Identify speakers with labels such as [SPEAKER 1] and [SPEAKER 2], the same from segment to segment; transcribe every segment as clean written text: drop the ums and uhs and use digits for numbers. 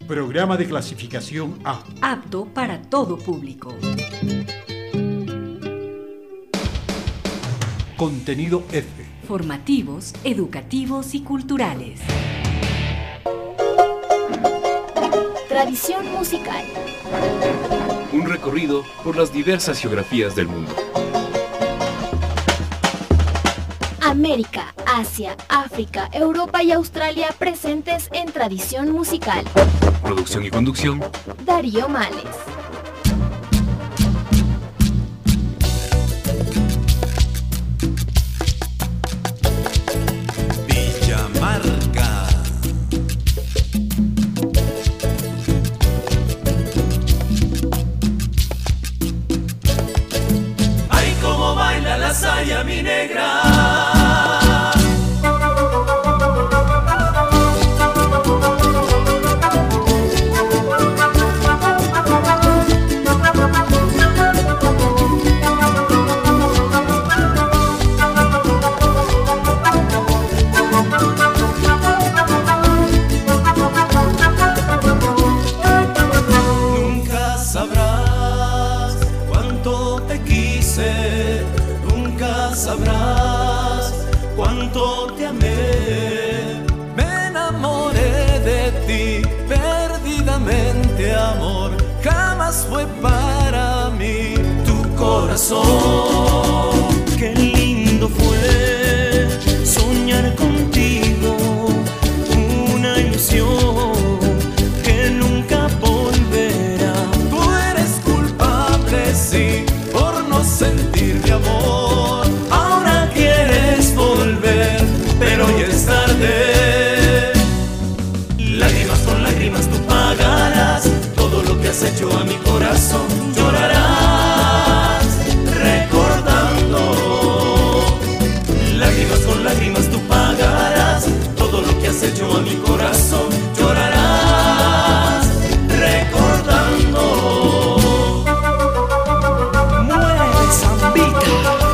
[SPEAKER 1] Programa de clasificación A.
[SPEAKER 2] Apto para todo público.
[SPEAKER 1] Contenido F.
[SPEAKER 2] Formativos, educativos y culturales.
[SPEAKER 3] Tradición musical.
[SPEAKER 4] Un recorrido por las diversas geografías del mundo.
[SPEAKER 3] América, Asia, África, Europa y Australia presentes en Tradición musical.
[SPEAKER 4] Producción y conducción,
[SPEAKER 3] Darío Males.
[SPEAKER 5] Villamarca. Ay, cómo baila la saya, mi negra. Sabrás cuánto te amé. Me enamoré de ti perdidamente, amor. Jamás fue para mí tu corazón. Qué lindo fue soñar contigo, una ilusión que nunca volverá. Tú eres culpable, sí, por no sentir mi amor. Pero ya es tarde. Lágrimas con lágrimas tú pagarás todo lo que has hecho a mi corazón. Llorarás recordando. Lágrimas con lágrimas tú pagarás todo lo que has hecho a mi corazón. Llorarás recordando. Muere zambita.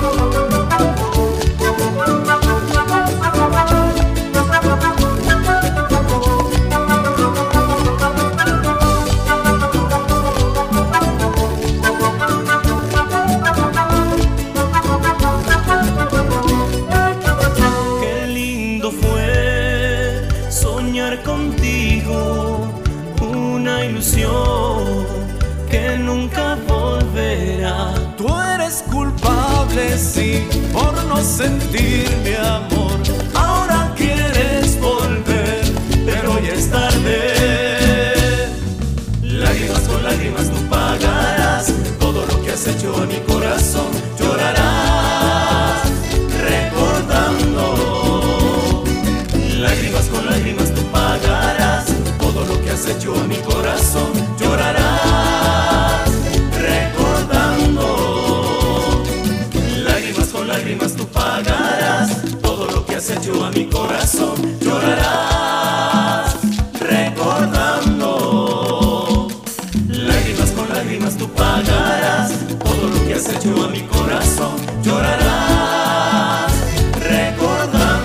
[SPEAKER 5] Que nunca volverá. Tú eres culpable, sí, por no sentir mi amor. Ahora quieres volver, pero ya es tarde. Lágrimas con lágrimas tú pagarás todo lo que has hecho a mi corazón. Llorarás recordando. Lágrimas con lágrimas tú pagarás todo lo que has hecho a mi corazón. Llorarás recordando. Lágrimas con lágrimas tú pagarás todo lo que has hecho a mi corazón. Llorarás recordando. Lágrimas con lágrimas tú pagarás todo lo que has hecho a mi corazón. Llorarás recordando.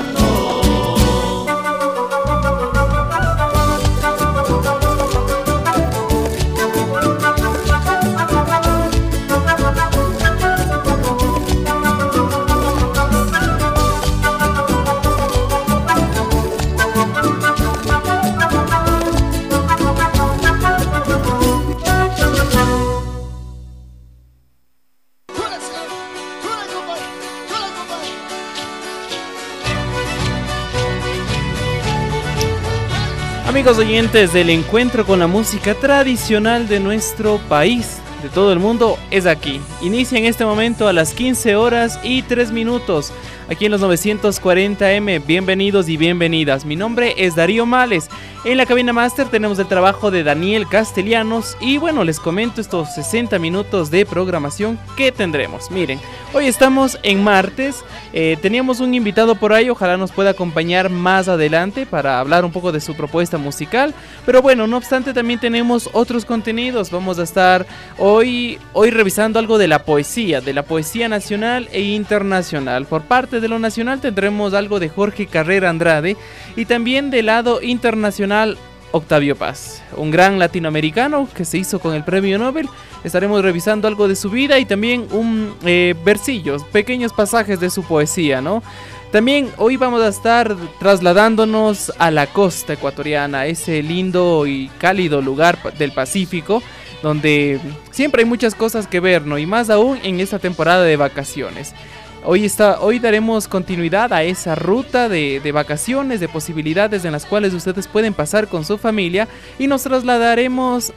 [SPEAKER 6] Amigos oyentes del encuentro con la música tradicional de nuestro país, de todo el mundo, es aquí. Inicia en este momento a las 15 horas y 3 minutos, aquí en los 940M. Bienvenidos y bienvenidas. Mi nombre es Darío Males. En la cabina máster tenemos el trabajo de Daniel Castellanos. Y bueno, les comento estos 60 minutos de programación que tendremos. Miren, hoy estamos en martes. Teníamos un invitado por ahí, ojalá nos pueda acompañar más adelante para hablar un poco de su propuesta musical. Pero bueno, no obstante, también tenemos otros contenidos. Vamos a estar hoy revisando algo de la poesía nacional e internacional. Por parte de lo nacional tendremos algo de Jorge Carrera Andrade y también del lado internacional Octavio Paz, un gran latinoamericano que se hizo con el premio Nobel. Estaremos revisando algo de su vida y también versillos, pequeños pasajes de su poesía, ¿no? También hoy vamos a estar trasladándonos a la costa ecuatoriana, ese lindo y cálido lugar del Pacífico, donde siempre hay muchas cosas que ver, ¿no? Y más aún en esta temporada de vacaciones. Hoy daremos continuidad a esa ruta de vacaciones, de posibilidades en las cuales ustedes pueden pasar con su familia, y nos trasladaremos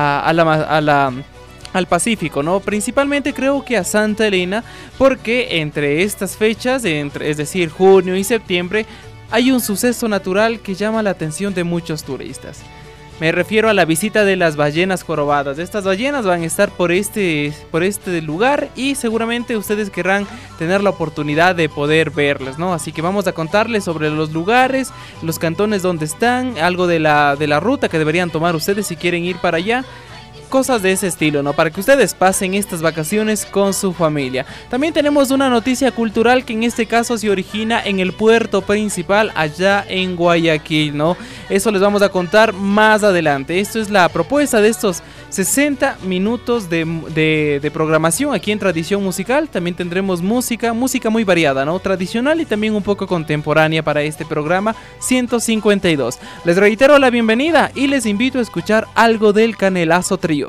[SPEAKER 6] al Pacífico, ¿no? Principalmente creo que a Santa Elena, porque entre estas fechas, es decir, junio y septiembre, hay un suceso natural que llama la atención de muchos turistas. Me refiero a la visita de las ballenas jorobadas. Estas ballenas van a estar por este lugar y seguramente ustedes querrán tener la oportunidad de poder verlas, ¿no? Así que vamos a contarles sobre los lugares, los cantones donde están, algo de la ruta que deberían tomar ustedes si quieren ir para allá. Cosas de ese estilo, ¿no? Para que ustedes pasen estas vacaciones con su familia. También tenemos una noticia cultural que en este caso se origina en el puerto principal allá en Guayaquil, ¿no? Eso les vamos a contar más adelante. Esto es la propuesta de estos 60 minutos de programación aquí en Tradición Musical. También tendremos música muy variada, ¿no? Tradicional y también un poco contemporánea para este programa 152. Les reitero la bienvenida y les invito a escuchar algo del Canelazo Trío.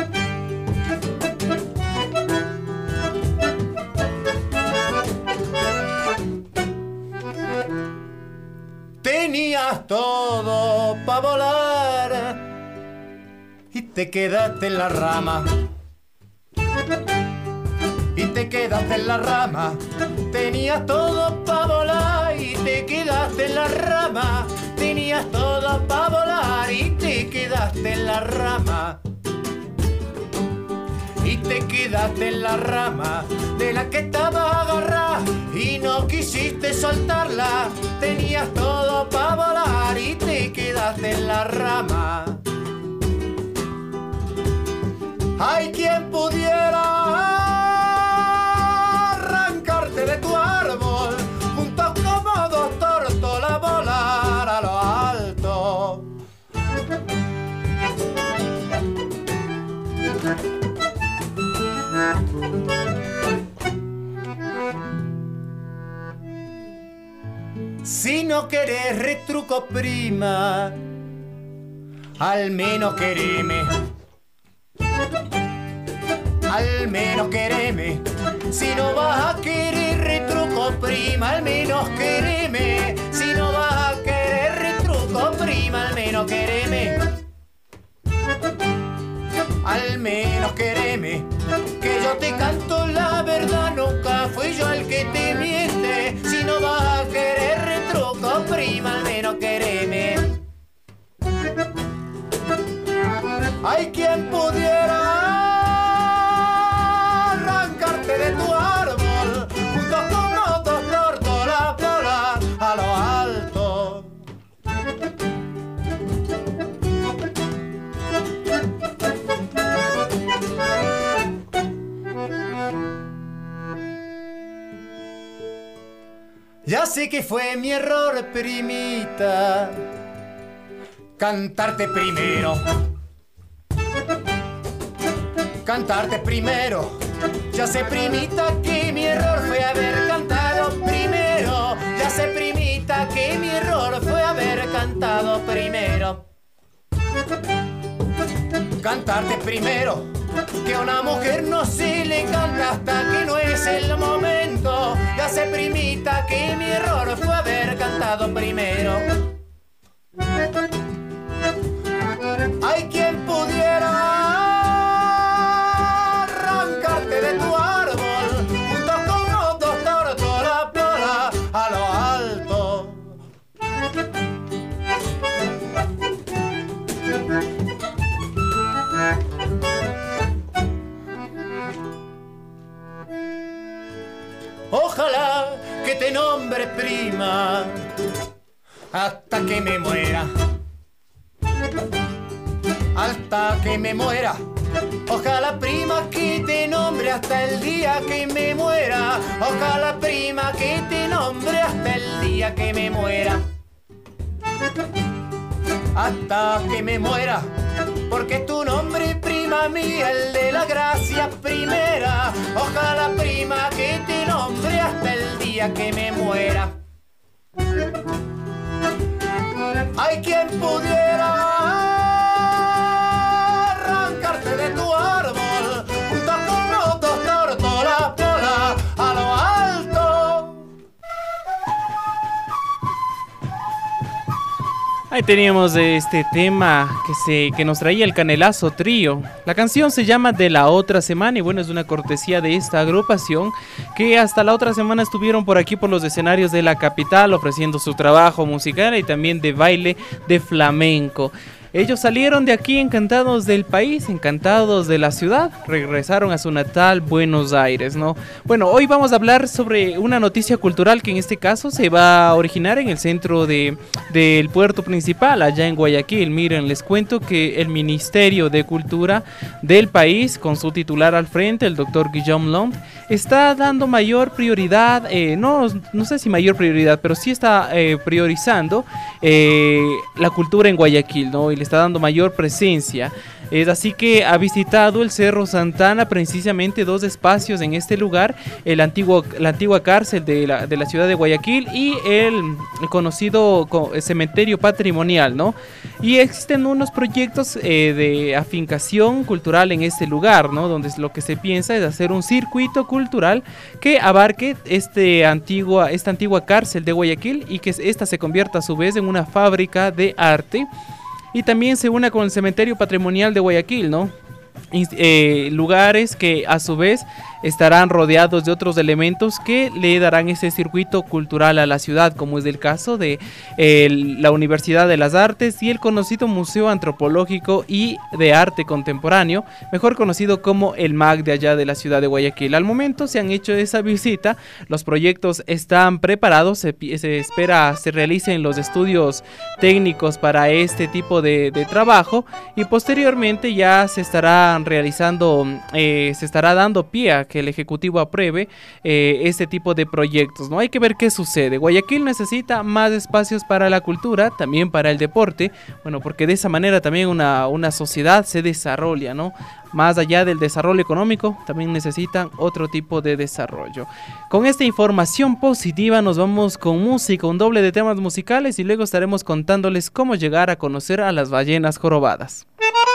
[SPEAKER 7] Tenías todo para volar y te quedaste en la rama. Y te quedaste en la rama. Tenías todo para volar y te quedaste en la rama. Tenías todo para volar y te quedaste en la rama. Y te quedaste en la rama de la que estaba agarrada y no quisiste soltarla. Tenías todo para volar y te quedaste en la rama. Hay quien pudiera arrancarte de tu árbol, juntos como dos tórtolas volar a lo alto. Si no querés retruco, prima, al menos quereme. Al menos quereme. Si no vas a querer retruco, prima, al menos quereme. Si no vas a querer retruco, prima, al menos quereme. Al menos quereme, que yo te canto la verdad, nunca fui yo el que te miente. Si no vas a querer retruco, prima, al menos quereme. Hay quien pudiera arrancarte de tu árbol, juntos como dos tórtolas volar a lo alto. Ya sé que fue mi error, primita, cantarte primero. Cantarte primero. Ya sé, primita, que mi error fue haber cantado primero. Ya sé, primita, que mi error fue haber cantado primero. Cantarte primero, que a una mujer no se le canta hasta que no es el momento. Ya sé, primita, que mi error fue haber cantado primero. Hay quien pudiera arrancarte de tu árbol, juntos como dos tórtolas volar a lo alto. Ojalá que te nombre prima hasta que me muera. Hasta que me muera. Ojalá, prima, que te nombre hasta el día que me muera. Ojalá, prima, que te nombre hasta el día que me muera. hasta que me muera, porque tu nombre, prima mía, el de la gracia primera. Ojalá, prima, que te nombre hasta el día que me muera. Hay quien pudiera arrancarte de tu árbol, junto con locos tórtolas, pola a lo alto.
[SPEAKER 6] Ahí teníamos este tema que nos traía el Canelazo Trío. La canción se llama De la Otra Semana y bueno, es una cortesía de esta agrupación que hasta la otra semana estuvieron por aquí por los escenarios de la capital ofreciendo su trabajo musical y también de baile de flamenco. Ellos salieron de aquí encantados del país, encantados de la ciudad, regresaron a su natal Buenos Aires, ¿no? Bueno, hoy vamos a hablar sobre una noticia cultural que en este caso se va a originar en el centro del puerto principal, allá en Guayaquil. Miren, les cuento que el Ministerio de Cultura del país, con su titular al frente, el doctor Guillaume Lond, está dando mayor prioridad, no sé si mayor prioridad, pero sí está priorizando la cultura en Guayaquil, ¿no? Y le está dando mayor presencia. Así que ha visitado el Cerro Santana, precisamente dos espacios en este lugar, la antigua cárcel de la ciudad de Guayaquil y el conocido cementerio patrimonial, ¿no? Y existen unos proyectos de afincación cultural en este lugar, ¿no? Donde lo que se piensa es hacer un circuito cultural que abarque esta antigua cárcel de Guayaquil y que esta se convierta a su vez en una fábrica de arte. Y también se une con el cementerio patrimonial de Guayaquil, ¿no? Lugares que a su vez estarán rodeados de otros elementos que le darán ese circuito cultural a la ciudad, como es el caso de la Universidad de las Artes y el conocido Museo Antropológico y de Arte Contemporáneo, mejor conocido como el MAC de allá de la ciudad de Guayaquil. Al momento se han hecho esa visita, los proyectos están preparados, se espera se realicen los estudios técnicos para este tipo de trabajo y posteriormente ya se estarán realizando, se estará dando pie a que el Ejecutivo apruebe este tipo de proyectos, ¿no? Hay que ver qué sucede. Guayaquil necesita más espacios para la cultura, también para el deporte, bueno, porque de esa manera también una sociedad se desarrolla, ¿no? Más allá del desarrollo económico, también necesitan otro tipo de desarrollo. Con esta información positiva nos vamos con música, un doble de temas musicales y luego estaremos contándoles cómo llegar a conocer a las ballenas jorobadas.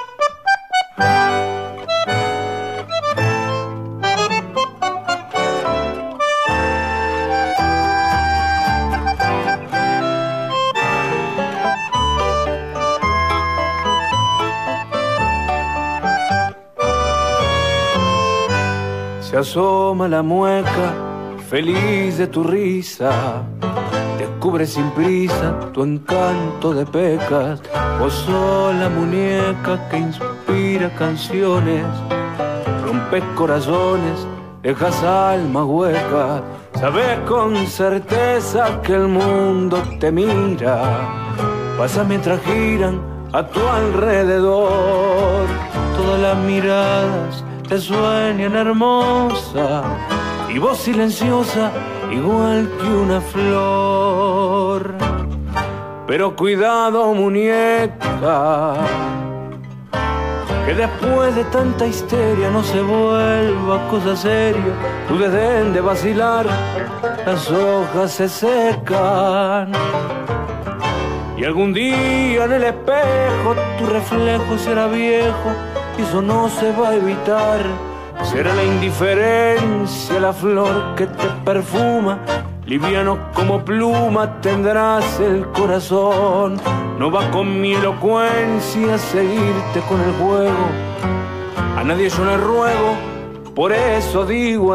[SPEAKER 5] Se asoma la mueca, feliz de tu risa, descubre sin prisa tu encanto de pecas. Vos sos la muñeca que inspira canciones, rompes corazones, dejas almas huecas. Sabes con certeza que el mundo te mira, pasa mientras giran a tu alrededor. Todas las miradas te sueñan hermosa y vos silenciosa igual que una flor. Pero cuidado muñeca, que después de tanta histeria no se vuelva cosa seria. Tu desdén de vacilar, las hojas se secan y algún día en el espejo tu reflejo será viejo. Y eso no se va a evitar, será la indiferencia, la flor que te perfuma. Liviano como pluma tendrás el corazón. No va con mi elocuencia a seguirte con el juego. A nadie yo le ruego, por eso digo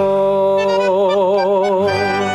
[SPEAKER 5] adiós.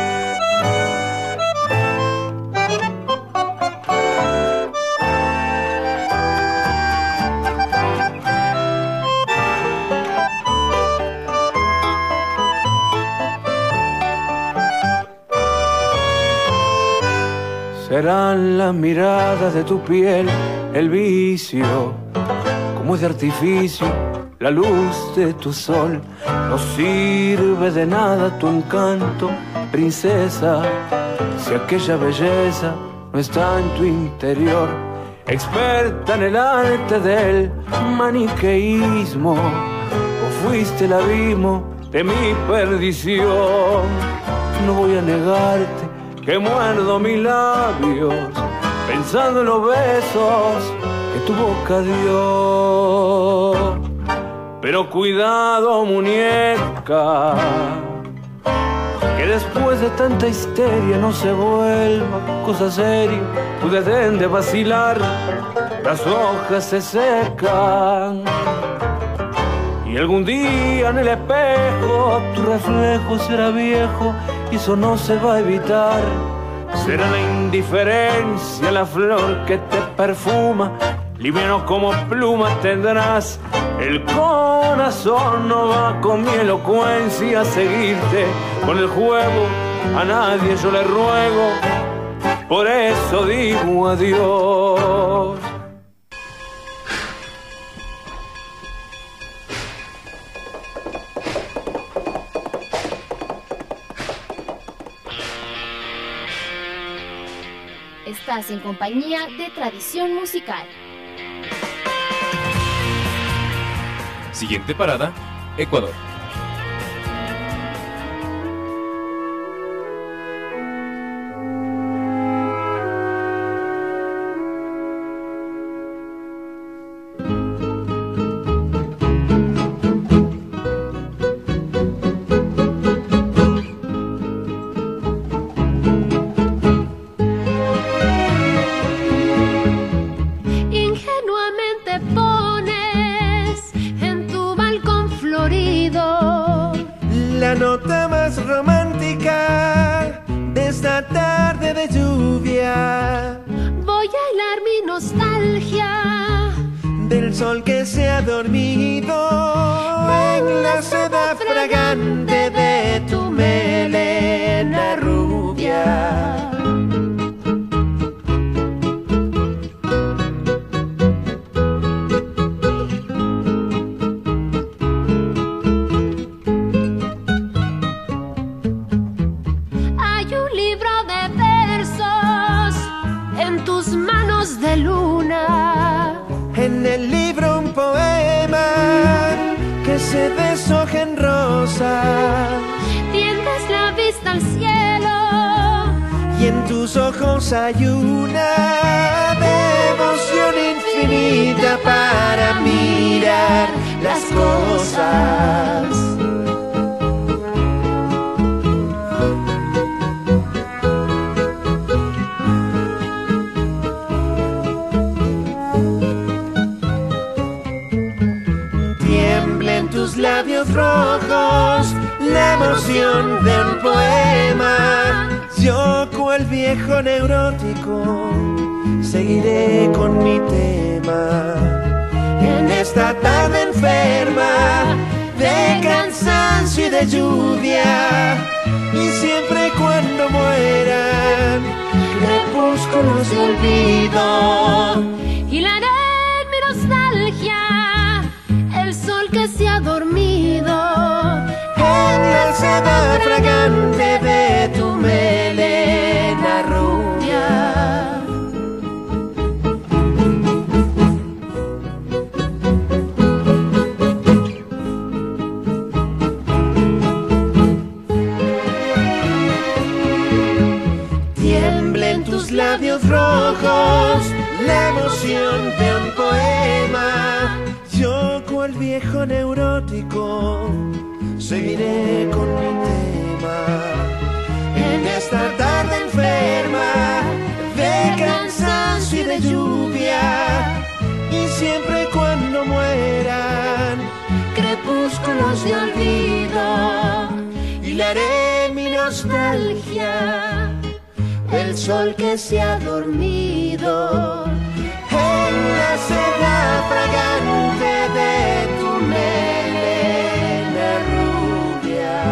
[SPEAKER 5] Serán las miradas de tu piel el vicio, como es de artificio la luz de tu sol. No sirve de nada tu encanto, princesa, si aquella belleza no está en tu interior. experta en el arte del maniqueísmo, o fuiste el abismo de mi perdición. No voy a negarte que muerdo mis labios pensando en los besos que tu boca dio. Pero cuidado, muñeca, que después de tanta histeria no se vuelva cosa seria, pues dejen de vacilar, las hojas se secan. Y algún día en el espejo tu reflejo será viejo y eso no se va a evitar. Será la indiferencia la flor que te perfuma, liviano como pluma tendrás. El corazón no va con mi elocuencia a seguirte con el juego, a nadie yo le ruego, por eso digo adiós.
[SPEAKER 3] Estás en compañía de Tradición Musical.
[SPEAKER 4] Siguiente parada, Ecuador.
[SPEAKER 8] La nota más romántica de esta tarde de lluvia.
[SPEAKER 9] Voy a hilar mi nostalgia
[SPEAKER 8] del sol que se ha dormido en la seda fragante de tu melena rubia. En el libro un poema que se deshoja en rosa.
[SPEAKER 9] Tiendes la vista al cielo
[SPEAKER 8] y en tus ojos hay una devoción infinita para mirar las cosas. Tus labios rojos, la emoción de un poema. Yo, cual viejo neurótico, seguiré con mi tema. En esta tarde enferma de cansancio y de lluvia, y siempre cuando mueran crepúsculos de olvido,
[SPEAKER 9] hilaré en mi nostalgia el sol que se ha dormido
[SPEAKER 8] en la seda fragante de tu melena rubia. Tiemblen tus labios rojos, la emoción de un poema. Yo, cual viejo neurótico, seguiré con mi tema. En esta tarde enferma de cansancio y de lluvia, y siempre cuando mueran crepúsculos de olvido, hilaré mi nostalgia, el sol que se ha dormido en la seda fragante de tu melena rubia.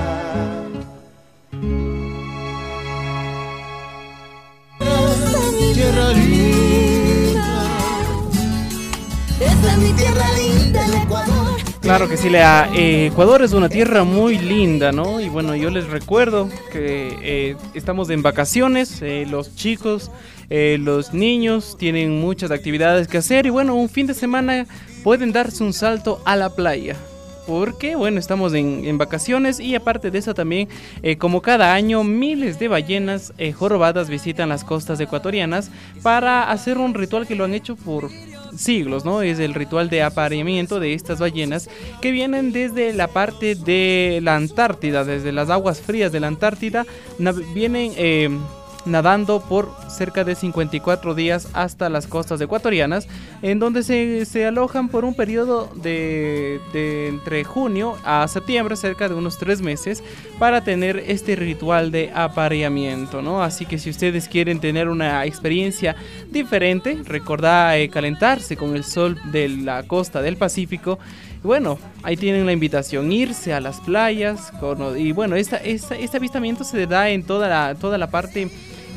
[SPEAKER 10] Esta es mi tierra linda, esta es mi tierra linda, el Ecuador.
[SPEAKER 6] Claro que sí, Ecuador es una tierra muy linda, ¿no? Y bueno, yo les recuerdo que estamos en vacaciones, los chicos, los niños tienen muchas actividades que hacer y bueno, un fin de semana pueden darse un salto a la playa. Porque, bueno, estamos en vacaciones y aparte de eso también, como cada año, miles de ballenas jorobadas visitan las costas ecuatorianas para hacer un ritual que lo han hecho por siglos, ¿no? Es el ritual de apareamiento de estas ballenas que vienen desde la parte de la Antártida, desde las aguas frías de la Antártida, vienen nadando por cerca de 54 días hasta las costas ecuatorianas, en donde se alojan por un periodo de entre junio a septiembre, cerca de unos 3 meses, para tener este ritual de apareamiento, ¿no? Así que si ustedes quieren tener una experiencia diferente, recordad calentarse con el sol de la costa del Pacífico. Bueno, ahí tienen la invitación, irse a las playas, y bueno, este avistamiento se da en toda la parte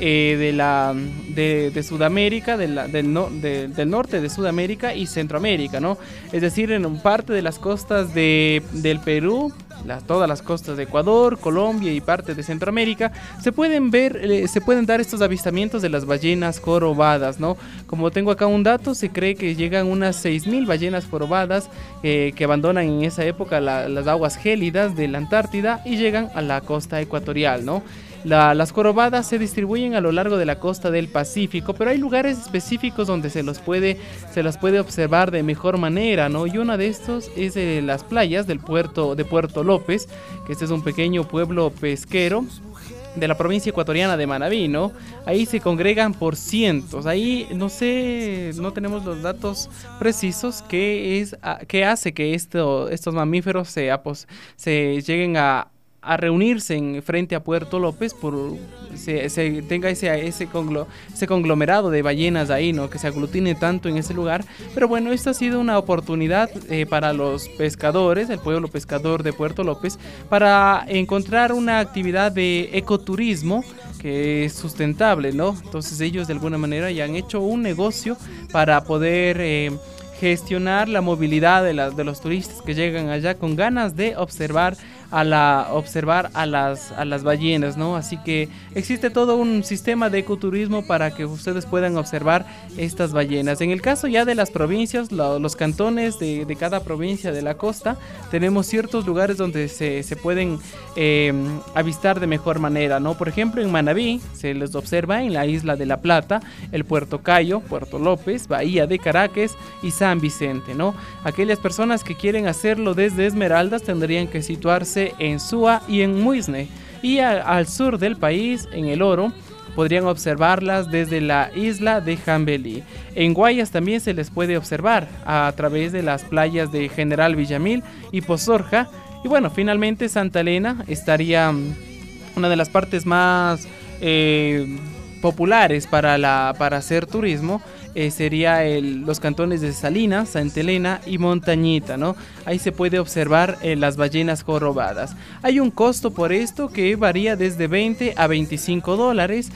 [SPEAKER 6] de Sudamérica, del norte de Sudamérica y Centroamérica, ¿no? Es decir, en parte de las costas del Perú, todas las costas de Ecuador, Colombia y parte de Centroamérica, se pueden dar estos avistamientos de las ballenas jorobadas, ¿no? Como tengo acá un dato, se cree que llegan unas 6,000 ballenas jorobadas que abandonan en esa época las aguas gélidas de la Antártida y llegan a la costa ecuatorial, ¿no? Las jorobadas se distribuyen a lo largo de la costa del Pacífico, pero hay lugares específicos donde se las puede observar de mejor manera, ¿no? Y una de estos es las playas de Puerto López, que este es un pequeño pueblo pesquero de la provincia ecuatoriana de Manabí, ¿no? Ahí se congregan por cientos. Ahí no tenemos los datos precisos que hace que estos mamíferos se lleguen a reunirse frente a Puerto López, se tenga ese conglomerado de ballenas ahí, ¿no? Que se aglutine tanto en ese lugar. Pero bueno, esto ha sido una oportunidad para los pescadores, el pueblo pescador de Puerto López, para encontrar una actividad de ecoturismo que es sustentable, ¿no? Entonces ellos de alguna manera ya han hecho un negocio para poder gestionar la movilidad de los turistas que llegan allá con ganas de observar a las ballenas, ¿no? Así que existe todo un sistema de ecoturismo para que ustedes puedan observar estas ballenas. En el caso ya de las provincias, los cantones de cada provincia de la costa, tenemos ciertos lugares donde se pueden avistar de mejor manera, ¿no? Por ejemplo, en Manabí se les observa en la isla de La Plata, el Puerto Cayo, Puerto López, Bahía de Caracas y San Vicente, ¿no? Aquellas personas que quieren hacerlo desde Esmeraldas tendrían que situarse en Suá y en Muisne, y al sur del país, en El Oro, podrían observarlas desde la isla de Jambelí. En Guayas también se les puede observar a través de las playas de General Villamil y Pozorja. Y bueno, finalmente Santa Elena estaría una de las partes más populares para hacer turismo. Sería los cantones de Salinas, Santa Elena y Montañita, ¿no? Ahí se puede observar las ballenas jorobadas. Hay un costo por esto que varía desde 20 a 25 dólares,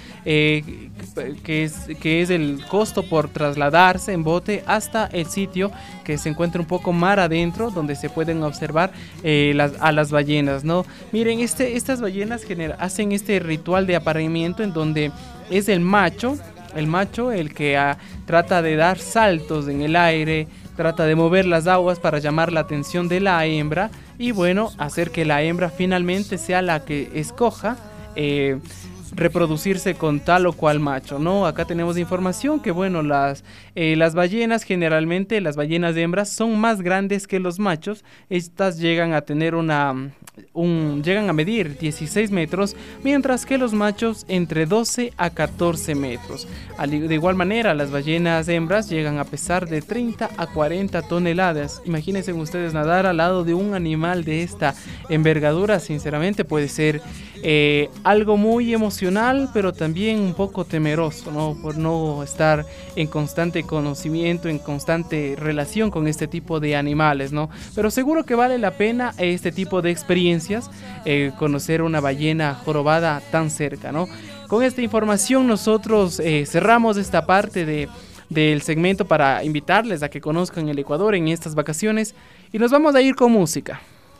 [SPEAKER 6] que es el costo por trasladarse en bote hasta el sitio que se encuentra un poco mar adentro, donde se pueden observar a las ballenas, ¿no? Miren, estas ballenas hacen este ritual de apareamiento en donde es el macho el que trata de dar saltos en el aire, trata de mover las aguas para llamar la atención de la hembra y bueno, hacer que la hembra finalmente sea la que escoja reproducirse con tal o cual macho, ¿no? Acá tenemos información que bueno, las ballenas, generalmente las ballenas hembras son más grandes que los machos. Estas llegan a tener llegan a medir 16 metros, mientras que los machos entre 12 a 14 metros. De igual manera, las ballenas hembras llegan a pesar de 30 a 40 toneladas. Imagínense ustedes nadar al lado de un animal de esta envergadura, sinceramente puede ser algo muy emocional, pero también un poco temeroso, ¿no? Por no estar en constante conocimiento, en constante relación con este tipo de animales, ¿no? Pero seguro que vale la pena este tipo de experiencias, conocer una ballena jorobada tan cerca, ¿no? Con esta información nosotros cerramos esta parte de del segmento para invitarles a que conozcan el Ecuador en estas vacaciones y nos vamos a ir con música.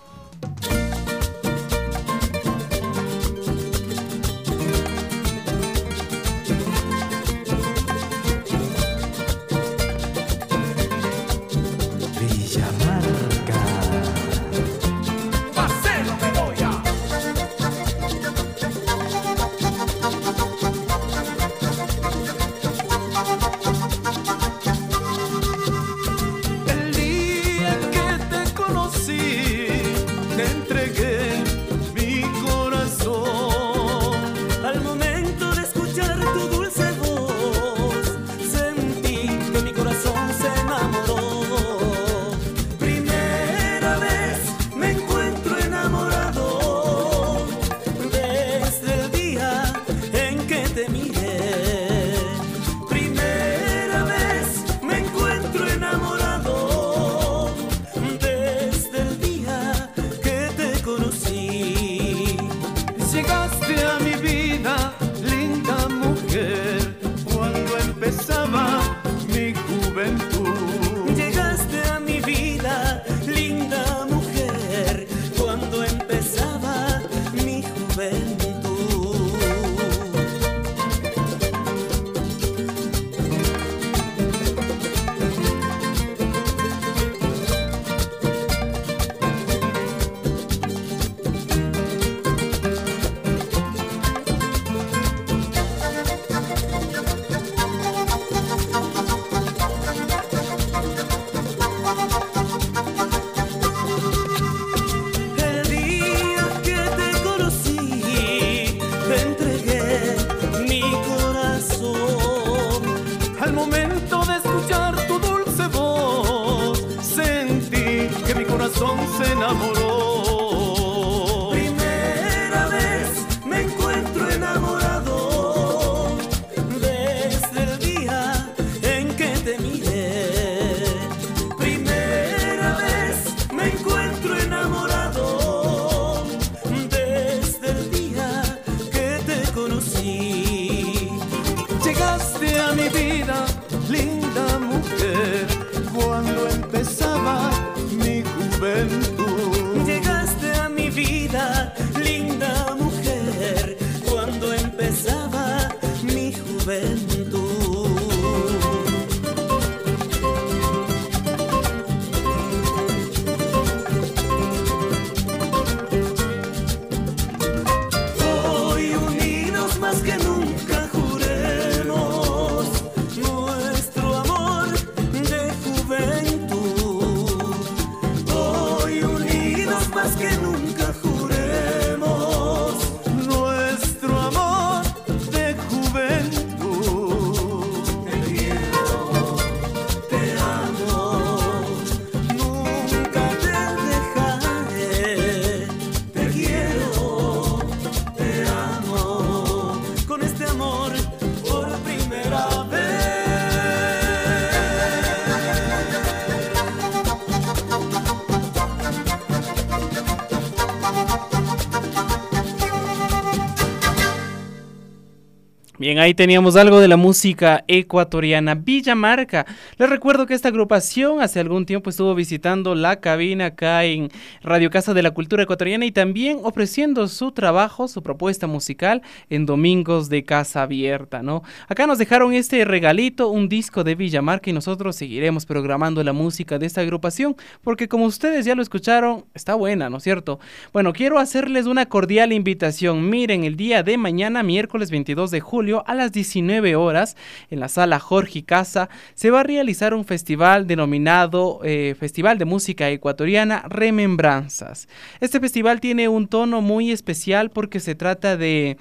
[SPEAKER 6] Bien, ahí teníamos algo de la música ecuatoriana, Villamarca. Les recuerdo que esta agrupación hace algún tiempo estuvo visitando la cabina acá en Radio Casa de la Cultura Ecuatoriana y también ofreciendo su trabajo, su propuesta musical en Domingos de Casa Abierta, ¿no? Acá nos dejaron este regalito, un disco de Villamarca y nosotros seguiremos programando la música de esta agrupación porque como ustedes ya lo escucharon, está buena, ¿no es cierto? Bueno, quiero hacerles una cordial invitación. Miren, el día de mañana, miércoles 22 de julio, a las 19 horas, en la sala Jorge Casa, se va a realizar un festival denominado Festival de Música Ecuatoriana Remembranzas. Este festival tiene un tono muy especial porque se trata de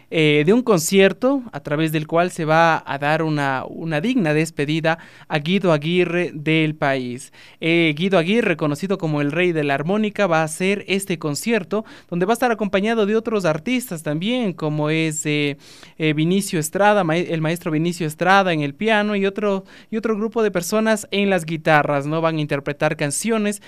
[SPEAKER 6] un concierto a través del cual se va a dar una digna despedida a Guido Aguirre del país. Guido Aguirre, conocido como el rey de la armónica, va a hacer este concierto donde va a estar acompañado de otros artistas también, como es Vinicio Estrada, el maestro Vinicio Estrada en el piano y otro grupo de personas en las guitarras, ¿no? Van a interpretar canciones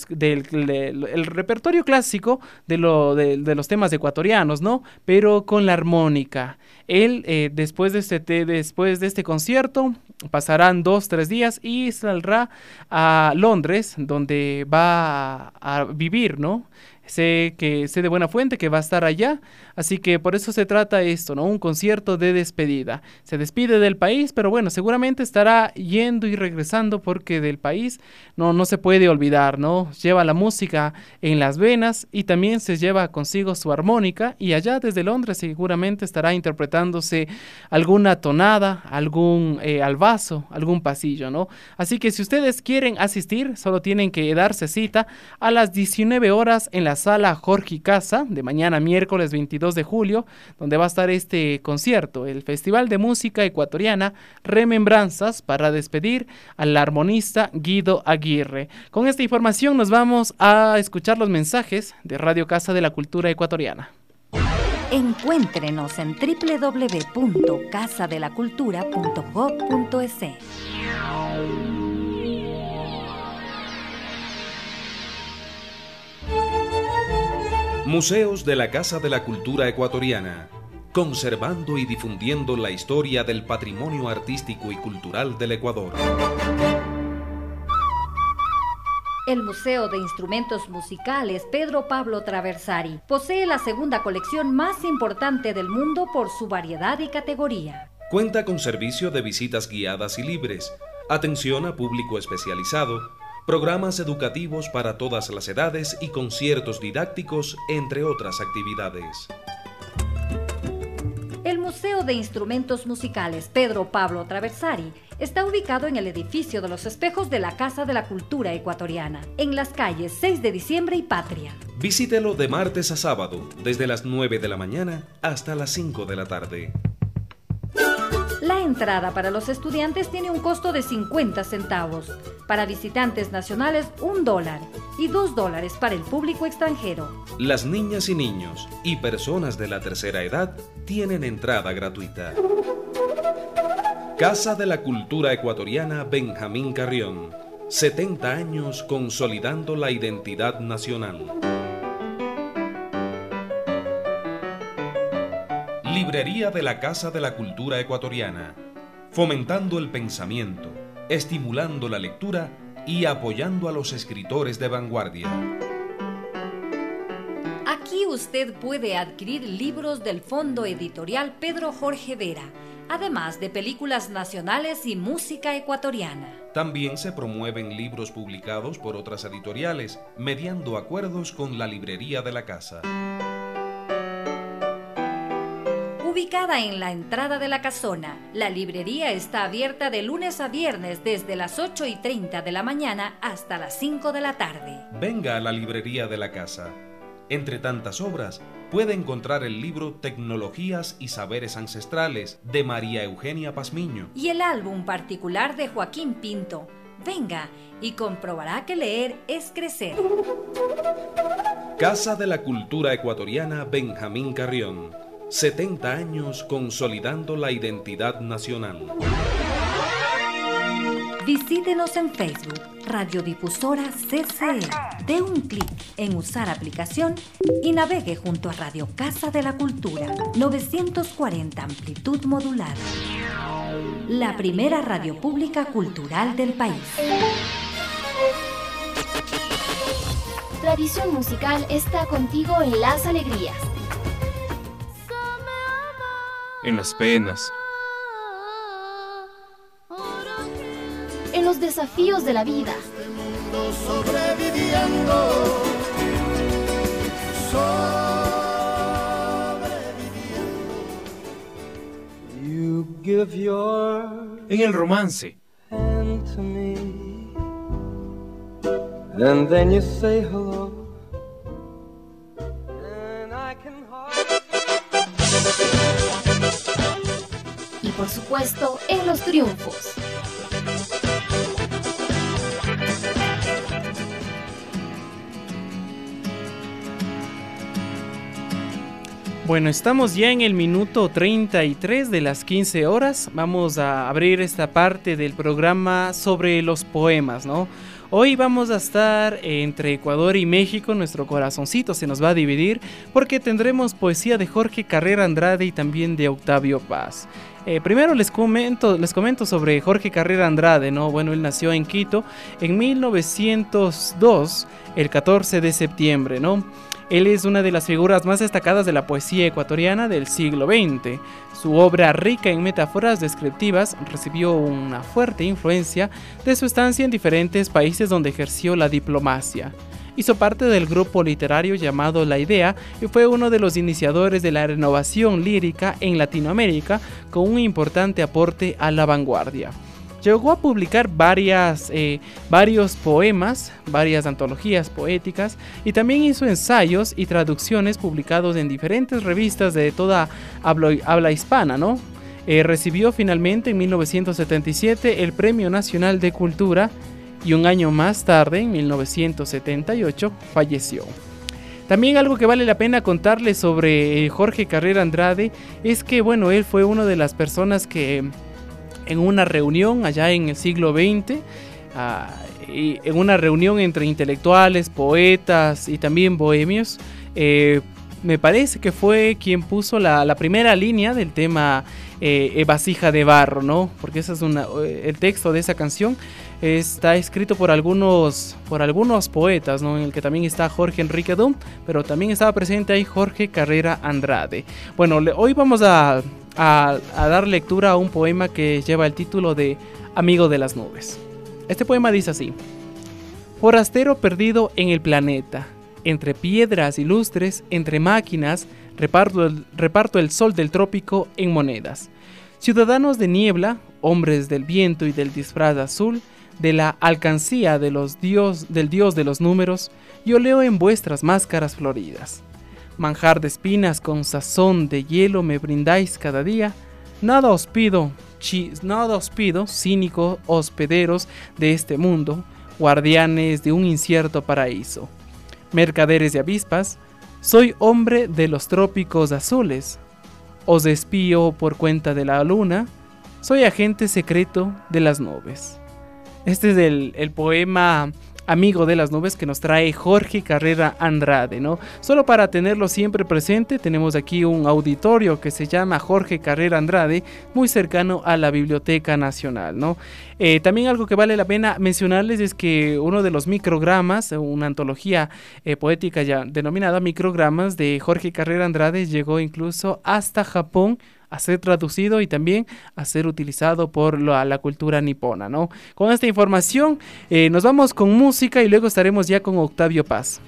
[SPEAKER 6] del repertorio clásico de los temas ecuatorianos, ¿no? Pero con la armónica. Él, después de este concierto, pasarán 2-3 días y saldrá a Londres, donde va a vivir, ¿no? Sé de buena fuente que va a estar allá, así que por eso se trata esto, ¿no? Un concierto de despedida. Se despide del país, pero bueno, seguramente estará yendo y regresando porque del país no se puede olvidar, ¿no? Lleva la música en las venas y también se lleva consigo su armónica, y allá desde Londres seguramente estará interpretándose alguna tonada, algún albazo, algún pasillo, ¿no? Así que si ustedes quieren asistir, solo tienen que darse cita a las 19 horas en la sala Jorge Casa, de mañana miércoles 22 de julio, donde va a estar este concierto, el Festival de Música Ecuatoriana Remembranzas, para despedir al armonista Guido Aguirre. Con esta información nos vamos a escuchar los mensajes de Radio Casa de la Cultura Ecuatoriana.
[SPEAKER 2] Encuéntrenos en www.casadelacultura.gov.es.
[SPEAKER 11] Museos de la Casa de la Cultura Ecuatoriana, conservando y difundiendo la historia del patrimonio artístico y cultural del Ecuador.
[SPEAKER 12] El Museo de Instrumentos Musicales Pedro Pablo Traversari posee la segunda colección más importante del mundo por su variedad y categoría.
[SPEAKER 11] Cuenta con servicio de visitas guiadas y libres, atención a público especializado, programas educativos para todas las edades y conciertos didácticos, entre otras actividades.
[SPEAKER 12] El Museo de Instrumentos Musicales Pedro Pablo Traversari está ubicado en el edificio de los espejos de la Casa de la Cultura Ecuatoriana, en las calles 6 de diciembre y Patria.
[SPEAKER 11] Visítelo de martes a sábado, desde las 9 de la mañana hasta las 5 de la tarde.
[SPEAKER 12] La entrada para los estudiantes tiene un costo de 50 centavos, para visitantes nacionales $1 y $2 para el público extranjero.
[SPEAKER 11] Las niñas y niños y personas de la tercera edad tienen entrada gratuita. Casa de la Cultura Ecuatoriana Benjamín Carrión, 70 años consolidando la identidad nacional. Librería de la Casa de la Cultura Ecuatoriana, fomentando el pensamiento, estimulando la lectura y apoyando a los escritores de vanguardia.
[SPEAKER 12] Aquí usted puede adquirir libros del Fondo Editorial Pedro Jorge Vera, además de películas nacionales y música ecuatoriana.
[SPEAKER 11] También se promueven libros publicados por otras editoriales, mediando acuerdos con la librería de la casa.
[SPEAKER 12] Ubicada en la entrada de la casona, la librería está abierta de lunes a viernes desde las 8:30 de la mañana hasta las 5 de la tarde.
[SPEAKER 11] Venga a la librería de la casa. Entre tantas obras, puede encontrar el libro Tecnologías y Saberes Ancestrales de María Eugenia Pazmiño
[SPEAKER 12] y el álbum particular de Joaquín Pinto. Venga y comprobará que leer es crecer.
[SPEAKER 11] Casa de la Cultura Ecuatoriana Benjamín Carrión, 70 años consolidando la identidad nacional.
[SPEAKER 12] Visítenos en Facebook, Radiodifusora CCE. Dé un clic en usar aplicación y navegue junto a Radio Casa de la Cultura, 940 amplitud modulada. La primera radio pública cultural del país.
[SPEAKER 3] Tradición musical está contigo en las alegrías,
[SPEAKER 4] en las penas,
[SPEAKER 3] en los desafíos de la vida,
[SPEAKER 4] en el romance,
[SPEAKER 8] and then you say hello.
[SPEAKER 3] Y por supuesto, en los triunfos.
[SPEAKER 6] Bueno, estamos ya en el minuto 33 de las 15 horas. Vamos a abrir esta parte del programa sobre los poemas, ¿no? Hoy vamos a estar entre Ecuador y México, nuestro corazoncito se nos va a dividir porque tendremos poesía de Jorge Carrera Andrade y también de Octavio Paz. Primero les comento sobre Jorge Carrera Andrade, ¿no? Bueno, él nació en Quito en 1902, el 14 de septiembre, ¿no? Él es una de las figuras más destacadas de la poesía ecuatoriana del siglo XX. Su obra, rica en metáforas descriptivas, recibió una fuerte influencia de su estancia en diferentes países donde ejerció la diplomacia. Hizo parte del grupo literario llamado La Idea y fue uno de los iniciadores de la renovación lírica en Latinoamérica, con un importante aporte a la vanguardia. Llegó a publicar varios poemas, varias antologías poéticas, y también hizo ensayos y traducciones publicados en diferentes revistas de toda habla hispana, ¿no? Recibió finalmente en 1977 el Premio Nacional de Cultura y un año más tarde, en 1978, falleció. También algo que vale la pena contarles sobre Jorge Carrera Andrade es que, bueno, él fue una de las personas que en una reunión allá en el siglo XX, en una reunión entre intelectuales, poetas y también bohemios, me parece que fue quien puso la primera línea del tema Vasija de Barro, ¿no? Porque ese es el texto de esa canción está escrito por algunos poetas, ¿no? En el que también está Jorge Enrique Dum, pero también estaba presente ahí Jorge Carrera Andrade. Bueno, hoy vamos a dar lectura a un poema que lleva el título de Amigo de las Nubes. Este poema dice así: forastero perdido en el planeta, entre piedras ilustres, entre máquinas, reparto el sol del trópico en monedas. Ciudadanos de niebla, hombres del viento y del disfraz azul, de la alcancía del dios de los números, yo leo en vuestras máscaras floridas. Manjar de espinas con sazón de hielo me brindáis cada día. Nada os pido, cínicos hospederos de este mundo, guardianes de un incierto paraíso. Mercaderes de avispas, soy hombre de los trópicos azules. Os espío por cuenta de la luna, soy agente secreto de las nubes. Este es el poema Amigo de las Nubes que nos trae Jorge Carrera Andrade, ¿no? Solo para tenerlo siempre presente, tenemos aquí un auditorio que se llama Jorge Carrera Andrade, muy cercano a la Biblioteca Nacional, ¿no? También algo que vale la pena mencionarles es que uno de los microgramas, una antología poética ya denominada Microgramas de Jorge Carrera Andrade, llegó incluso hasta Japón a ser traducido y también a ser utilizado por la cultura nipona, ¿no? Con esta información nos vamos con música y luego estaremos ya con Octavio Paz.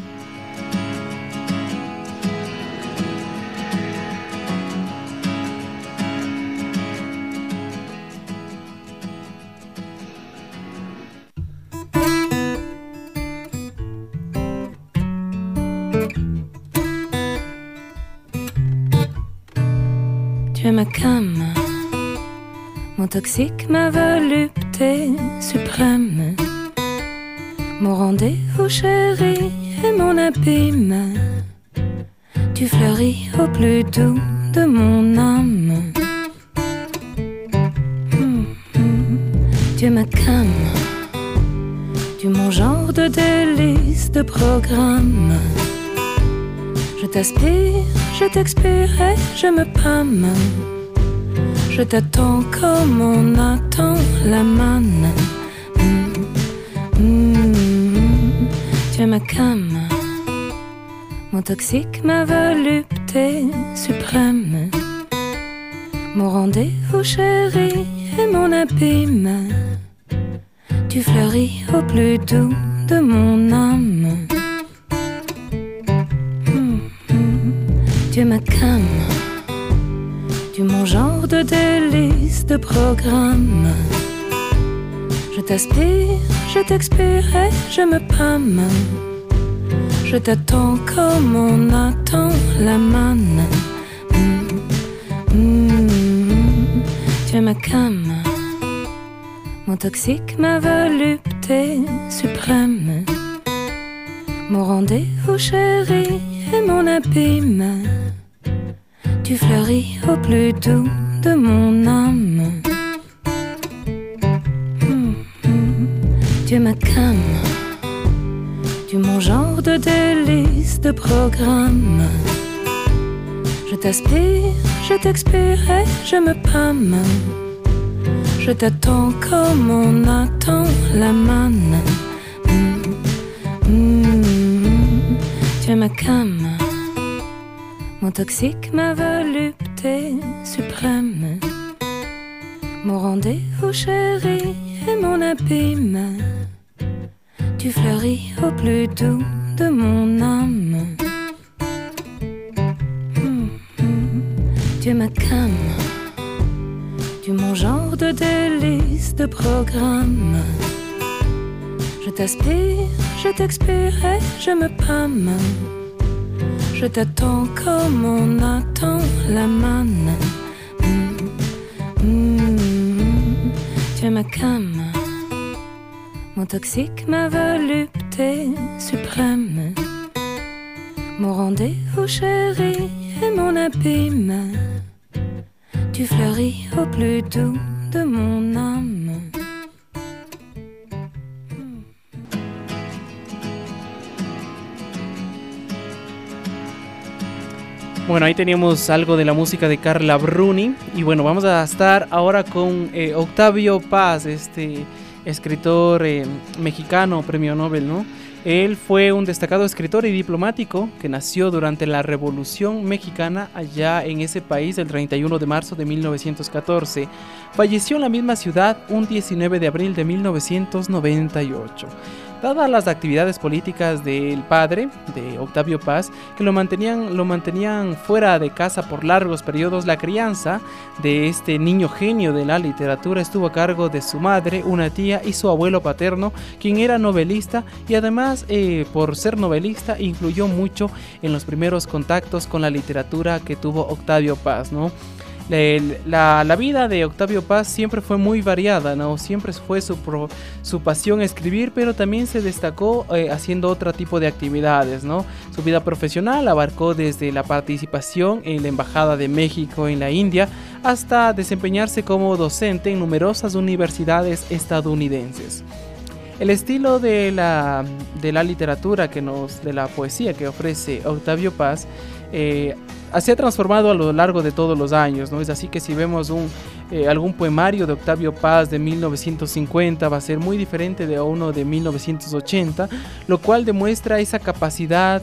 [SPEAKER 13] Tu es ma came, mon toxique, ma volupté suprême, mon rendez-vous chéri et mon abîme. Tu fleuris au plus doux de mon âme. Tu es ma came, tu es mon genre de délice, de programme. Je t'aspire, je t'expire et je me pâme. Je t'attends comme on attend la manne. Tu es ma came, mon toxique, ma volupté suprême, mon rendez-vous chéri et mon abîme. Tu fleuris au plus doux de mon âme. Tu es ma came, tu es mon genre de délice, de programme. Je t'aspire, je t'expire et je me pâme. Je t'attends comme on attend la manne. Tu es ma came, mon toxique, ma volupté suprême, mon rendez-vous chéri et mon abîme. Tu fleuris au plus doux de mon âme. Tu es ma came, tu es mon genre de délice, de programme. Je t'aspire, je t'expire et je me pâme. Je t'attends comme on attend la manne. Tu es ma came, mon toxique, ma volupté suprême, mon rendez-vous chéri et mon abîme. Tu fleuris au plus doux de mon âme. Tu es ma came, tu es mon genre de délice, de programme. Je t'aspire, je t'expire et je me pâme. Je t'attends comme on attend la manne. Tu es ma came, mon toxique, ma volupté suprême, mon rendez-vous chéri et mon abîme. Tu fleuris au plus doux de mon âme.
[SPEAKER 6] Bueno, ahí teníamos algo de la música de Carla Bruni. Y bueno, vamos a estar ahora con Octavio Paz, este escritor mexicano, premio Nobel, ¿no? Él fue un destacado escritor y diplomático que nació durante la Revolución Mexicana allá en ese país el 31 de marzo de 1914. Falleció en la misma ciudad un 19 de abril de 1998. Dadas las actividades políticas del padre de Octavio Paz, que lo mantenían fuera de casa por largos periodos, la crianza de este niño genio de la literatura estuvo a cargo de su madre, una tía y su abuelo paterno, quien era novelista y además, por ser novelista, influyó mucho en los primeros contactos con la literatura que tuvo Octavio Paz, ¿no? La vida de Octavio Paz siempre fue muy variada, ¿no? Siempre fue su pasión escribir, pero también se destacó haciendo otro tipo de actividades, ¿no? Su vida profesional abarcó desde la participación en la Embajada de México en la India hasta desempeñarse como docente en numerosas universidades estadounidenses. El estilo de la literatura de la poesía que ofrece Octavio Paz se ha transformado a lo largo de todos los años, ¿no? Es así que si vemos algún poemario de Octavio Paz de 1950 va a ser muy diferente de uno de 1980, lo cual demuestra esa capacidad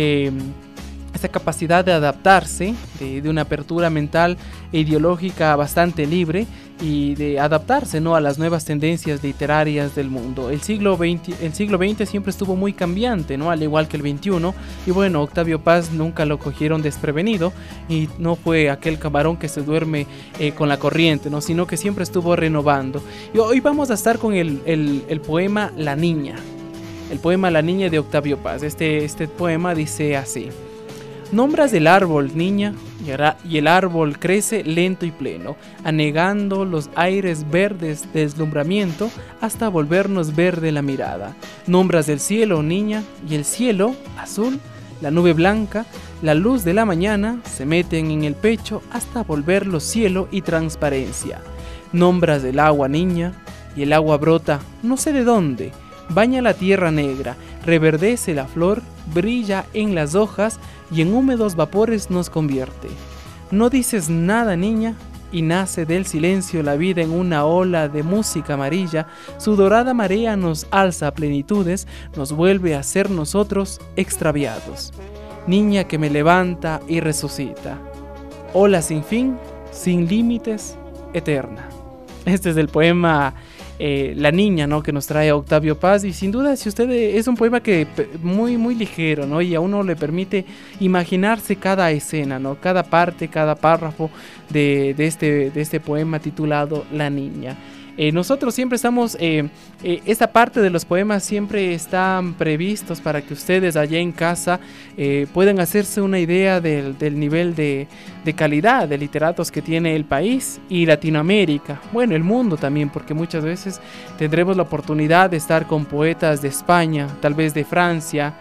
[SPEAKER 6] de adaptarse, de una apertura mental e ideológica bastante libre y de adaptarse, ¿no?, a las nuevas tendencias literarias del mundo. El siglo XX siempre estuvo muy cambiante, ¿no?, al igual que el XXI, y bueno, Octavio Paz nunca lo cogieron desprevenido y no fue aquel camarón que se duerme con la corriente, ¿no?, sino que siempre estuvo renovando. Y hoy vamos a estar con el poema La Niña, el poema La Niña de Octavio Paz. Este poema dice así: nombras el árbol, niña, y el árbol crece lento y pleno, anegando los aires verdes de deslumbramiento hasta volvernos verde la mirada. Nombras el cielo, niña, y el cielo, azul, la nube blanca, la luz de la mañana, se meten en el pecho hasta volverlo cielo y transparencia. Nombras el agua, niña, y el agua brota, no sé de dónde, baña la tierra negra, reverdece la flor, brilla en las hojas y en húmedos vapores nos convierte. No dices nada, niña, y nace del silencio la vida en una ola de música amarilla. Su dorada marea nos alza a plenitudes, nos vuelve a ser nosotros extraviados. Niña que me levanta y resucita. Ola sin fin, sin límites, eterna. Este es el poema La Niña, ¿no?, que nos trae Octavio Paz, y sin duda, si usted es un poema que muy ligero, ¿no?, y a uno le permite imaginarse cada escena, ¿no?, cada parte, cada párrafo de este poema titulado La Niña. Nosotros siempre estamos, esta parte de los poemas siempre están previstos para que ustedes allá en casa puedan hacerse una idea del nivel de calidad de literatos que tiene el país y Latinoamérica, bueno, el mundo también, porque muchas veces tendremos la oportunidad de estar con poetas de España, tal vez de Francia,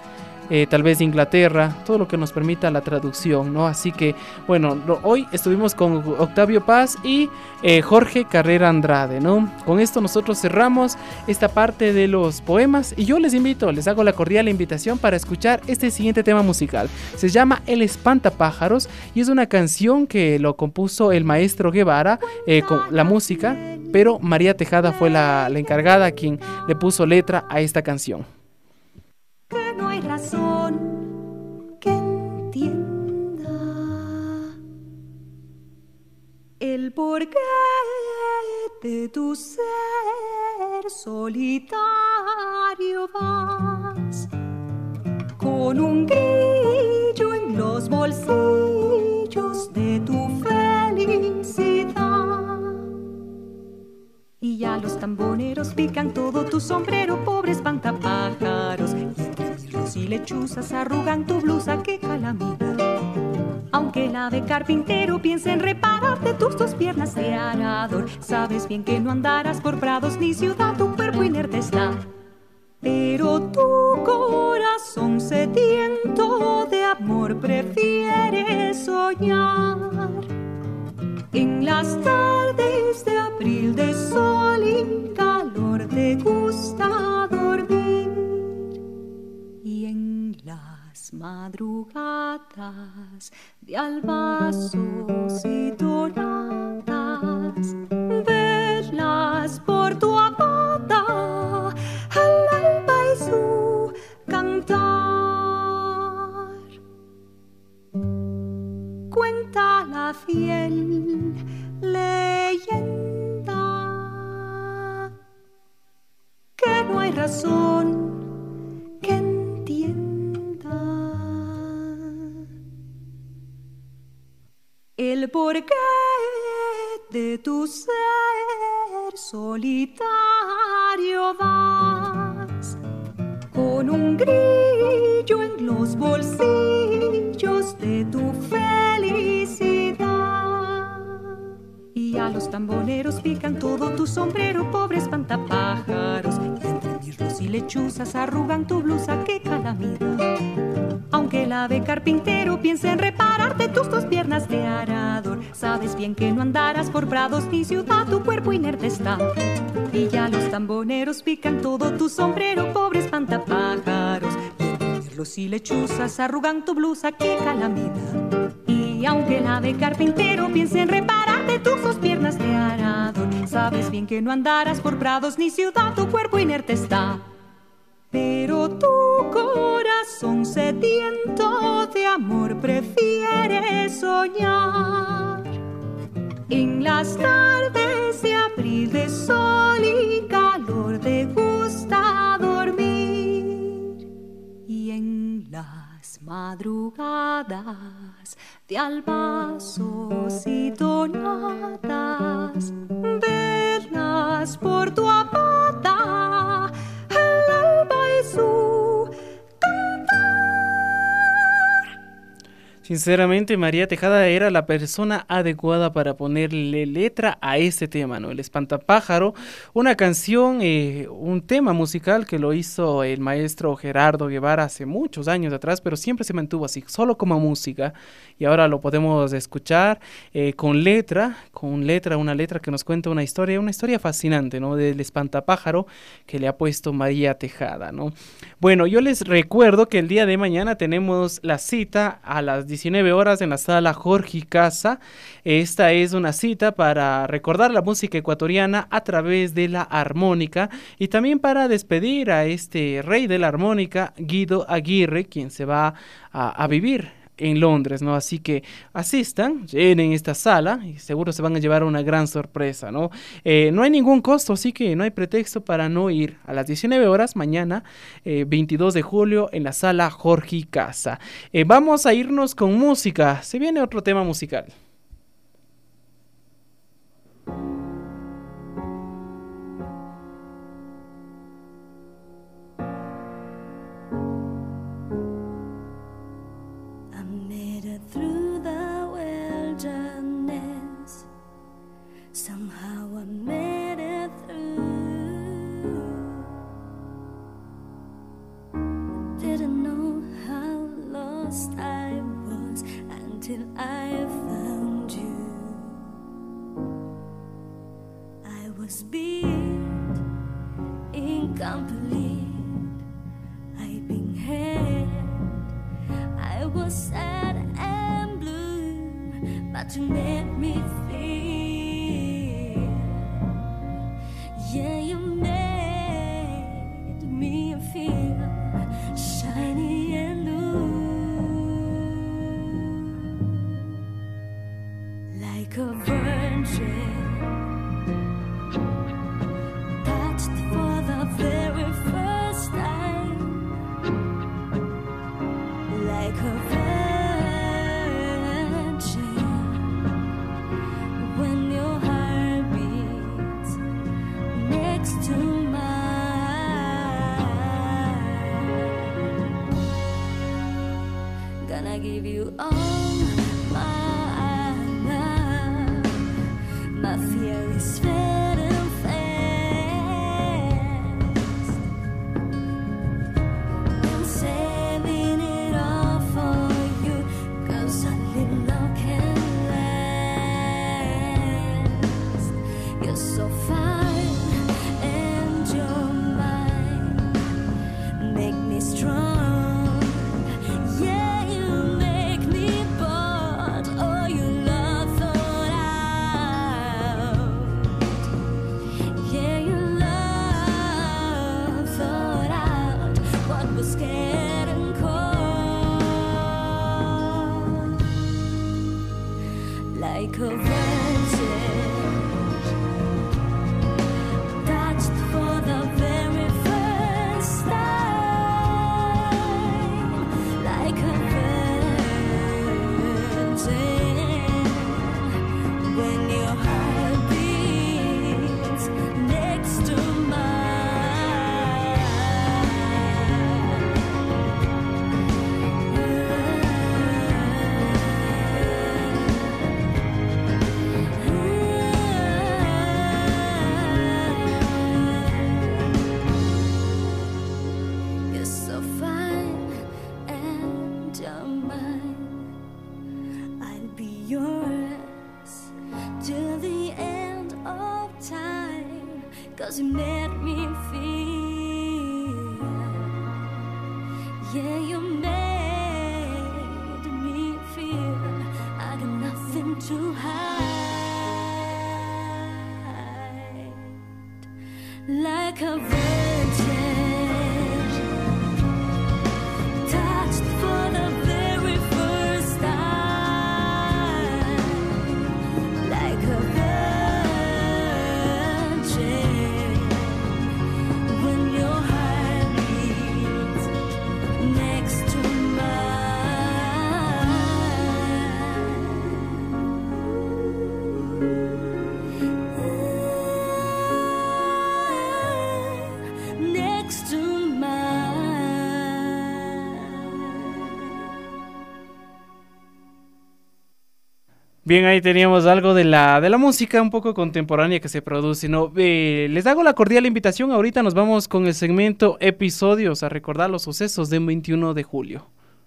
[SPEAKER 6] tal vez de Inglaterra, todo lo que nos permita la traducción, ¿no? Así que, bueno, hoy estuvimos con Octavio Paz y Jorge Carrera Andrade, ¿no? Con esto nosotros cerramos esta parte de los poemas y yo les hago la cordial invitación para escuchar este siguiente tema musical. Se llama El Espantapájaros y es una canción que lo compuso el maestro Guevara con la música, pero María Tejada fue la encargada quien le puso letra a esta canción.
[SPEAKER 14] Que no hay razón que entienda el porqué de tu ser solitario vas con un grillo en los bolsillos de tu felicidad. Y ya los tamboneros pican todo tu sombrero, pobre espantapájaros. Y entre mirlos y lechuzas arrugan tu blusa, qué calamidad. Aunque el ave carpintero piense en repararte tus dos piernas de arador, sabes bien que no andarás por prados ni ciudad, tu cuerpo inerte está. Pero tu corazón sediento de amor prefiere soñar en las tardes de abril de sol y calor te gusta dormir, y en las madrugadas de albazos y doradas velas por tu amada al alba y su cantar. Cuenta la fiel leyenda que no hay razón que entienda el porqué de tu ser solitario vas con un grillo en los bolsillos de tu felicidad. Y a los tamboneros pican todo tu sombrero, pobre espantapájaros. Y entre mirlos y lechuzas arrugan tu blusa, qué calamidad. Aunque el ave carpintero piense en repararte tus dos piernas de arador, sabes bien que no andarás por prados ni ciudad, tu cuerpo inerte está. Y ya los tamboneros pican todo tu sombrero, pobre espantapájaros. Y entre mirlos y lechuzas arrugan tu blusa, qué calamidad. Y aunque el ave carpintero piense en repararte tus dos piernas de arador, sabes bien que no andarás por prados ni ciudad, tu cuerpo inerte está. Pero tu corazón sediento de amor prefiere soñar en las tardes de abril de sol y calor te gusta dormir, y en las madrugadas de albazos y donadas velas por tu amada el alba y su
[SPEAKER 6] Sinceramente, María Tejada era la persona adecuada para ponerle letra a este tema, ¿no? El Espantapájaro, una canción, un tema musical que lo hizo el maestro Gerardo Guevara hace muchos años atrás, pero siempre se mantuvo así, solo como música, y ahora lo podemos escuchar con letra, una letra que nos cuenta una historia fascinante, ¿no? Del Espantapájaro que le ha puesto María Tejada, ¿no? Bueno, yo les recuerdo que el día de mañana tenemos la cita a las 19 horas en la sala Jorge Casa. Esta es una cita para recordar la música ecuatoriana a través de la armónica y también para despedir a este rey de la armónica, Guido Aguirre, quien se va a vivir en Londres, ¿no? Así que asistan, llenen esta sala y seguro se van a llevar una gran sorpresa, ¿no? No hay ningún costo, así que no hay pretexto para no ir a las 19 horas mañana, 22 de julio, en la sala Jorge Casa. Vamos a irnos con música. Se viene otro tema musical.
[SPEAKER 13] Somehow I made it through. Didn't know that you made me feel. Yeah, you made me feel shiny and new, like a virgin touched for the very first time, like a virgin when your heart beats next to mine. Gonna give you all my love. My fear is fading fast. I'm saving it all for you, 'cause only love can last. You're so fine and you're mine. Make me strong. Yeah, you make me bold. Oh, you love thought out. Yeah, you love thought out what was scared and cold, like a virgin touched for the very first time, like a virgin when your heart beats next to mine. You're so fine and you're mine. I'll be yours till the end of time, 'cause you made me feel. Yeah, you made me feel I got nothing to hide, like a virgin touched for the very first time, like a virgin when your heart beats next to mine. Next to
[SPEAKER 6] Bien, ahí teníamos algo de la música un poco contemporánea que se produce, ¿no? Les hago la cordial invitación, ahorita nos vamos con el segmento Episodios a recordar los sucesos del 21 de julio.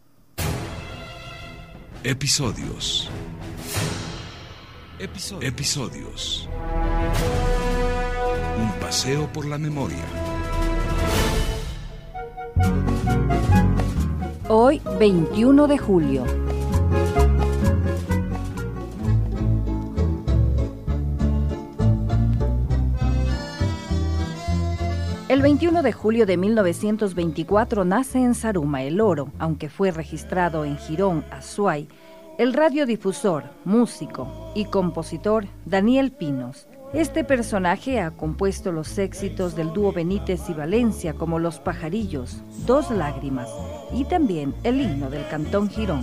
[SPEAKER 15] Episodios. Episodios. Un paseo por la memoria.
[SPEAKER 2] Hoy, 21 de julio. El 21 de julio de 1924 nace en Zaruma el Oro, aunque fue registrado en Girón, Azuay, el radiodifusor, músico y compositor Daniel Pinos. Este personaje ha compuesto los éxitos del dúo Benítez y Valencia como Los Pajarillos, Dos Lágrimas y también el himno del Cantón Girón.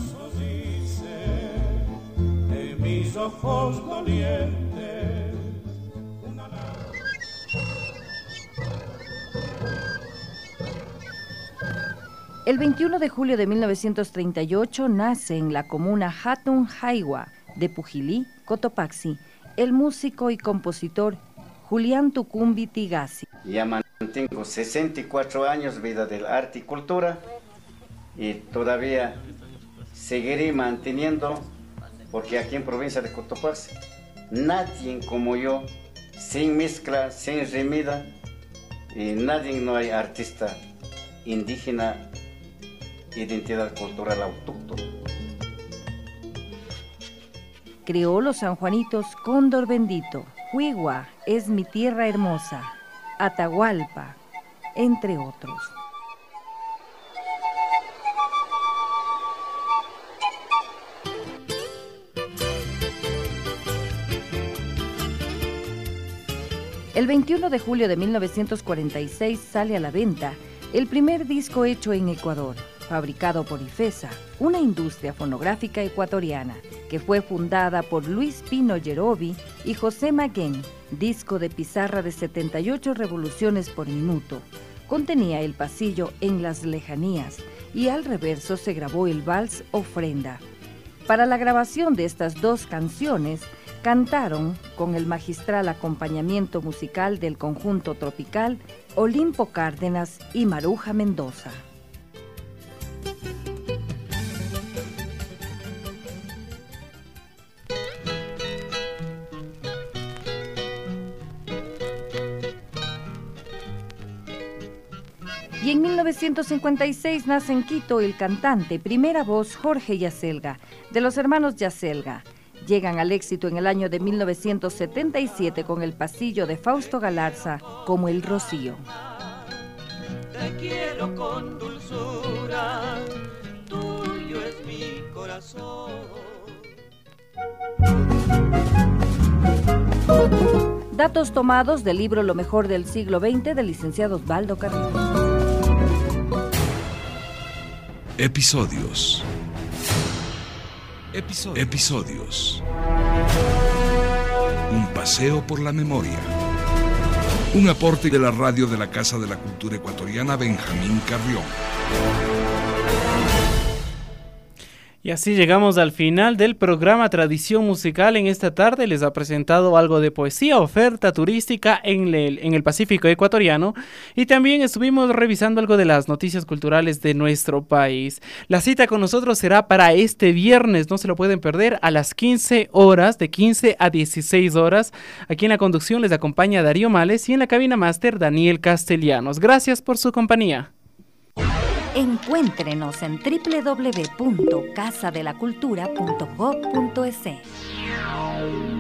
[SPEAKER 5] Mis ojos dolientes.
[SPEAKER 2] El 21 de julio de 1938 nace en la comuna Hatun Jaiwa de Pujilí, Cotopaxi, el músico y compositor Julián Tucumbi Tigasi.
[SPEAKER 16] Ya mantengo 64 años vida del arte y cultura y todavía seguiré manteniendo, porque aquí en provincia de Cotopaxi nadie como yo, sin mezcla, sin remida, y nadie, no hay artista indígena, identidad cultural autóctona.
[SPEAKER 2] Criollos sanjuanitos, Cóndor bendito, Huigua es mi tierra hermosa, Atahualpa, entre otros. El 21 de julio de 1946 sale a la venta el primer disco hecho en Ecuador, fabricado por IFESA, una industria fonográfica ecuatoriana, que fue fundada por Luis Pino Yerovi y José Maguén, disco de pizarra de 78 revoluciones por minuto. Contenía el pasillo En las lejanías y al reverso se grabó el vals Ofrenda. Para la grabación de estas dos canciones, cantaron, con el magistral acompañamiento musical del conjunto tropical, Olimpo Cárdenas y Maruja Mendoza. Y en 1956 nace en Quito el cantante, primera voz Jorge Yacelga, de los hermanos Yacelga. Llegan al éxito en el año de 1977 con el pasillo de Fausto Galarza, Como el Rocío.
[SPEAKER 5] Te quiero con dulzura, tuyo es mi corazón.
[SPEAKER 2] Datos tomados del libro Lo mejor del siglo XX del licenciado Osvaldo Carrillo.
[SPEAKER 15] Episodios. Episodios. Un paseo por la memoria. Un aporte de la radio de la Casa de la Cultura Ecuatoriana Benjamín Carrión.
[SPEAKER 6] Y así llegamos al final del programa Tradición Musical. En esta tarde les ha presentado algo de poesía, oferta turística en el Pacífico ecuatoriano, y también estuvimos revisando algo de las noticias culturales de nuestro país. La cita con nosotros será para este viernes, no se lo pueden perder, a las 15 horas, de 15 a 16 horas. Aquí en la conducción les acompaña Darío Males y en la cabina máster Daniel Castellanos. Gracias por su compañía.
[SPEAKER 12] Encuéntrenos en www.casadelacultura.gov.es.